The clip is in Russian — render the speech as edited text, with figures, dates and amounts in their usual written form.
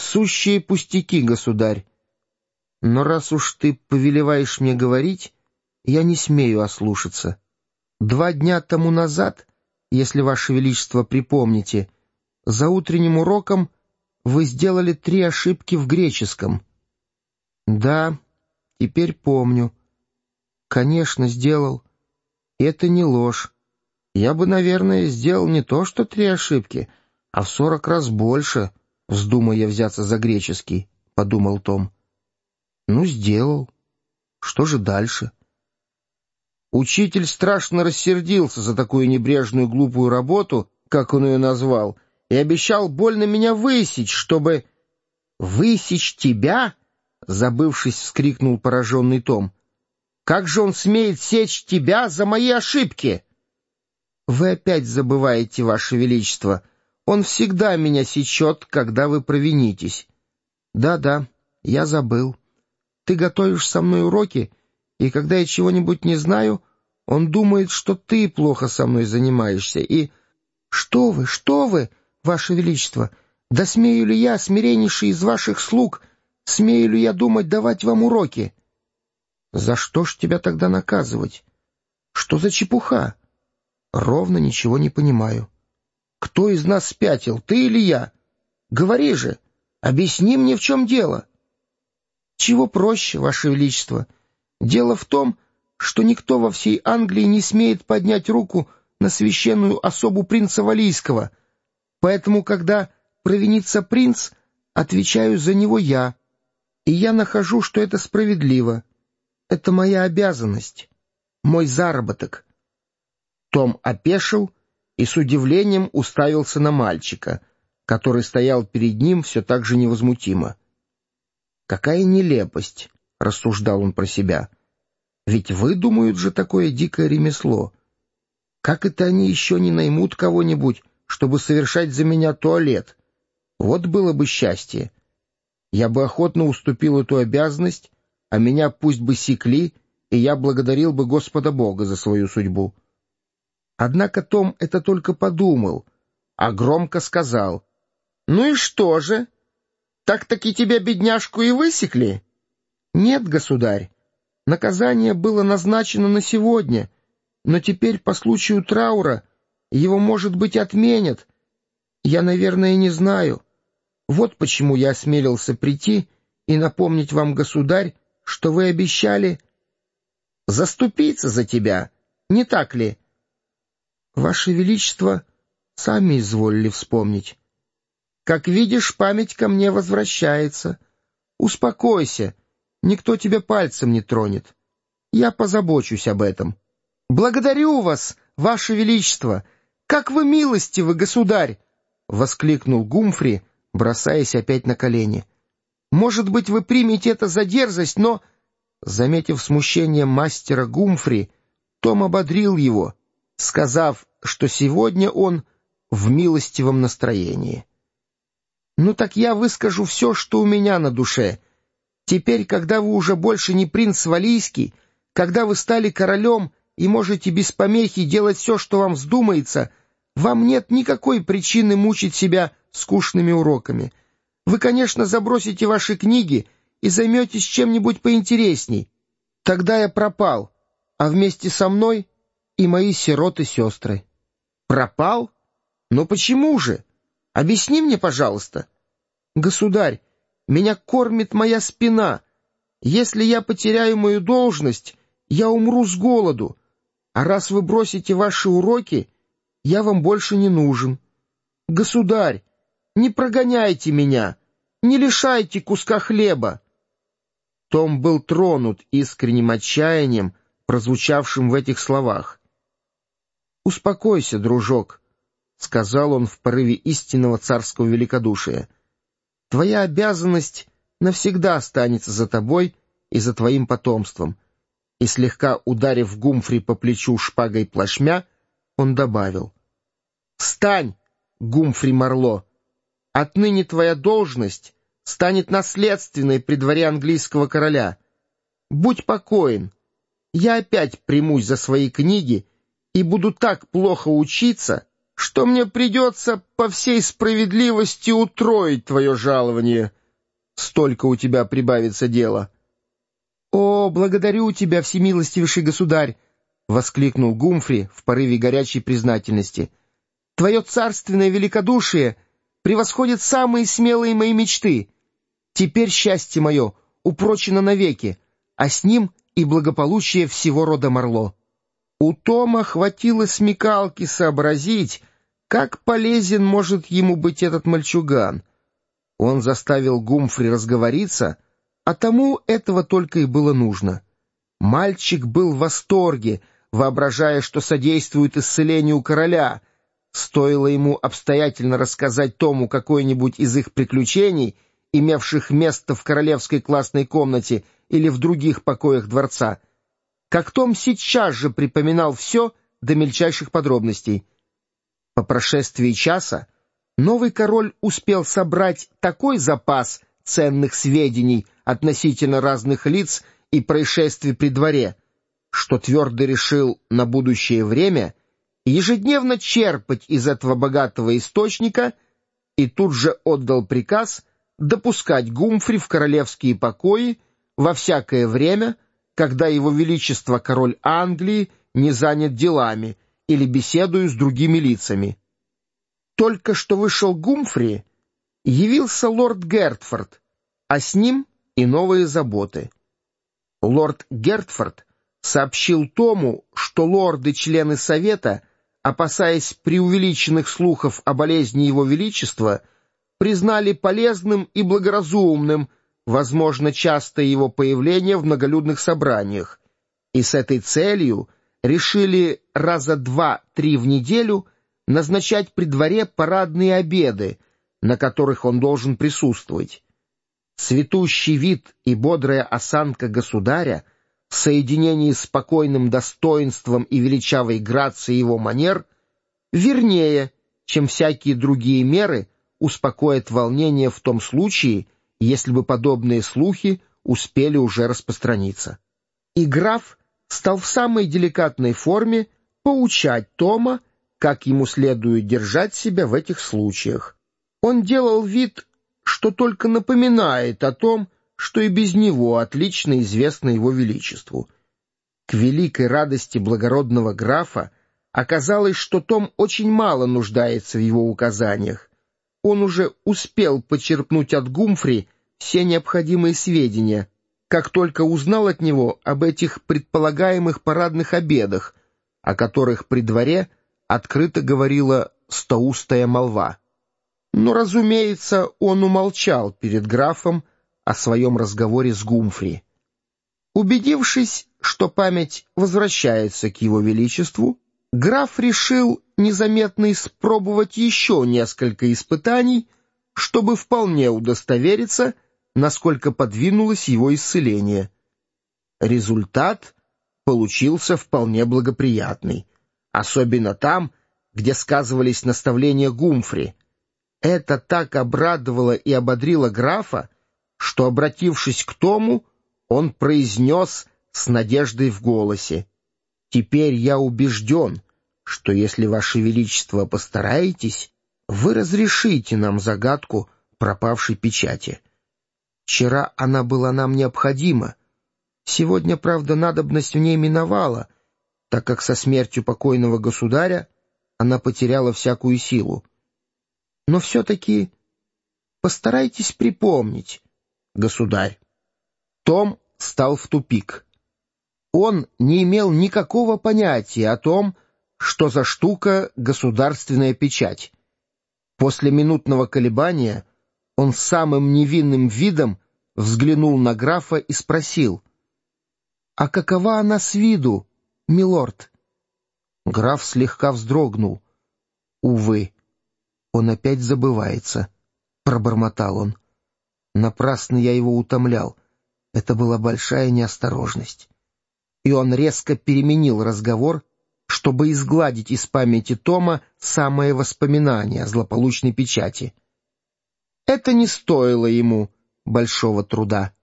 Сущие пустяки, государь. Но раз уж ты повелеваешь мне говорить, я не смею ослушаться. 2 дня тому назад, если Ваше Величество припомните, за утренним уроком вы сделали 3 ошибки в греческом. Да, теперь помню. Конечно, сделал. Это не ложь. Я бы, наверное, сделал не то что 3 ошибки, а в 40 раз больше, вздумая взяться за греческий, — подумал Том. Ну, сделал. Что же дальше? Учитель страшно рассердился за такую небрежную глупую работу, как он ее назвал, и обещал больно меня высечь, чтобы... «Высечь тебя?» — забывшись, вскрикнул пораженный Том. «Как же он смеет сечь тебя за мои ошибки?» «Вы опять забываете, Ваше Величество. Он всегда меня сечет, когда вы провинитесь». «Да-да, я забыл. Ты готовишь со мной уроки, и когда я чего-нибудь не знаю, он думает, что ты плохо со мной занимаешься, и...» что вы, Ваше Величество? Да смею ли я, смиреннейший из ваших слуг, смею ли я думать давать вам уроки?» «За что ж тебя тогда наказывать? Что за чепуха? Ровно ничего не понимаю. Кто из нас спятил, ты или я? Говори же, объясни мне, в чем дело». «Чего проще, Ваше Величество? Дело в том, что никто во всей Англии не смеет поднять руку на священную особу принца Валийского, поэтому, когда провинится принц, отвечаю за него я, и я нахожу, что это справедливо. Это моя обязанность, мой заработок». Том опешил и с удивлением уставился на мальчика, который стоял перед ним все так же невозмутимо. «Какая нелепость!» — рассуждал он про себя. «Ведь выдумают же такое дикое ремесло. Как это они еще не наймут кого-нибудь, чтобы совершать за меня туалет? Вот было бы счастье. Я бы охотно уступил эту обязанность, а меня пусть бы секли, и я благодарил бы Господа Бога за свою судьбу». Однако Том это только подумал, а громко сказал: «Ну и что же? Так-таки тебя, бедняжку, и высекли?» «Нет, государь, наказание было назначено на сегодня, но теперь по случаю траура его, может быть, отменят. Я, наверное, не знаю. Вот почему я осмелился прийти и напомнить вам, государь, что вы обещали заступиться за тебя, не так ли?» «Ваше Величество, сами изволили вспомнить». «Как видишь, память ко мне возвращается. Успокойся, никто тебя пальцем не тронет. Я позабочусь об этом». «Благодарю вас, Ваше Величество! Как вы милостивы, государь!» — воскликнул Гумфри, бросаясь опять на колени. «Может быть, вы примете это за дерзость, но...» Заметив смущение мастера Гумфри, Том ободрил его, сказав, что сегодня он в милостивом настроении. «Ну так я выскажу все, что у меня на душе. Теперь, когда вы уже больше не принц Валийский, когда вы стали королем и можете без помехи делать все, что вам вздумается, вам нет никакой причины мучить себя скучными уроками. Вы, конечно, забросите ваши книги и займетесь чем-нибудь поинтересней. Тогда я пропал, а вместе со мной и мои сироты-сестры». «Пропал? Но почему же? Объясни мне, пожалуйста». «Государь, меня кормит моя спина. Если я потеряю мою должность, я умру с голоду. А раз вы бросите ваши уроки, я вам больше не нужен. Государь, не прогоняйте меня, не лишайте куска хлеба». Том был тронут искренним отчаянием, прозвучавшим в этих словах. «Успокойся, дружок», — сказал он в порыве истинного царского великодушия. «Твоя обязанность навсегда останется за тобой и за твоим потомством». И слегка ударив Гумфри по плечу шпагой плашмя, он добавил: «Встань, Гумфри Марло! Отныне твоя должность станет наследственной при дворе английского короля. Будь покоен, я опять примусь за свои книги и буду так плохо учиться, что мне придется по всей справедливости утроить твое жалование». столько у тебя прибавится дела». «О, благодарю тебя, всемилостивейший государь!» — воскликнул Гумфри в порыве горячей признательности. «Твое царственное великодушие превосходит самые смелые мои мечты. Теперь счастье мое упрочено навеки, а с ним и благополучие всего рода Марло». У Тома хватило смекалки сообразить, как полезен может ему быть этот мальчуган. Он заставил Гумфри разговориться, а тому этого только и было нужно. Мальчик был в восторге, воображая, что содействует исцелению короля. Стоило ему обстоятельно рассказать Тому какое-нибудь из их приключений, имевших место в королевской классной комнате или в других покоях дворца, как Том сейчас же припоминал все до мельчайших подробностей. По прошествии часа новый король успел собрать такой запас ценных сведений относительно разных лиц и происшествий при дворе, что твердо решил на будущее время ежедневно черпать из этого богатого источника и тут же отдал приказ допускать Гумфри в королевские покои во всякое время, когда его величество король Англии не занят делами или беседуя с другими лицами. Только что вышел Гумфри, явился лорд Гертфорд, а с ним и новые заботы. Лорд Гертфорд сообщил Тому, что лорды-члены Совета, опасаясь преувеличенных слухов о болезни его величества, признали полезным и благоразумным возможно частое его появление в многолюдных собраниях, и с этой целью решили раза 2-3 в неделю назначать при дворе парадные обеды, на которых он должен присутствовать. Цветущий вид и бодрая осанка государя в соединении с спокойным достоинством и величавой грацией его манер вернее, чем всякие другие меры, успокоят волнение в том случае, если бы подобные слухи успели уже распространиться. И граф стал в самой деликатной форме поучать Тома, как ему следует держать себя в этих случаях. Он делал вид, что только напоминает о том, что и без него отлично известно его величеству. К великой радости благородного графа оказалось, что Том очень мало нуждается в его указаниях. Он уже успел почерпнуть от Гумфри все необходимые сведения, как только узнал от него об этих предполагаемых парадных обедах, о которых при дворе открыто говорила стоустая молва. Но, разумеется, он умолчал перед графом о своем разговоре с Гумфри. Убедившись, что память возвращается к его величеству, граф решил незаметно испробовать еще несколько испытаний, чтобы вполне удостовериться, насколько подвинулось его исцеление. Результат получился вполне благоприятный, особенно там, где сказывались наставления Гумфри. Это так обрадовало и ободрило графа, что, обратившись к Тому, он произнес с надеждой в голосе: «Теперь я убежден, что если, Ваше Величество, постараетесь, вы разрешите нам загадку пропавшей печати. Вчера она была нам необходима. Сегодня, правда, надобность в ней миновала, так как со смертью покойного государя она потеряла всякую силу. Но все-таки постарайтесь припомнить, государь». Том стал в тупик. Он не имел никакого понятия о том, что за штука государственная печать. После минутного колебания он с самым невинным видом взглянул на графа и спросил: «А какова она с виду, милорд?» Граф слегка вздрогнул. «Увы, он опять забывается», — пробормотал он. «Напрасно я его утомлял. Это была большая неосторожность». И он резко переменил разговор, чтобы изгладить из памяти Тома самое воспоминание о злополучной печати. Это не стоило ему большого труда.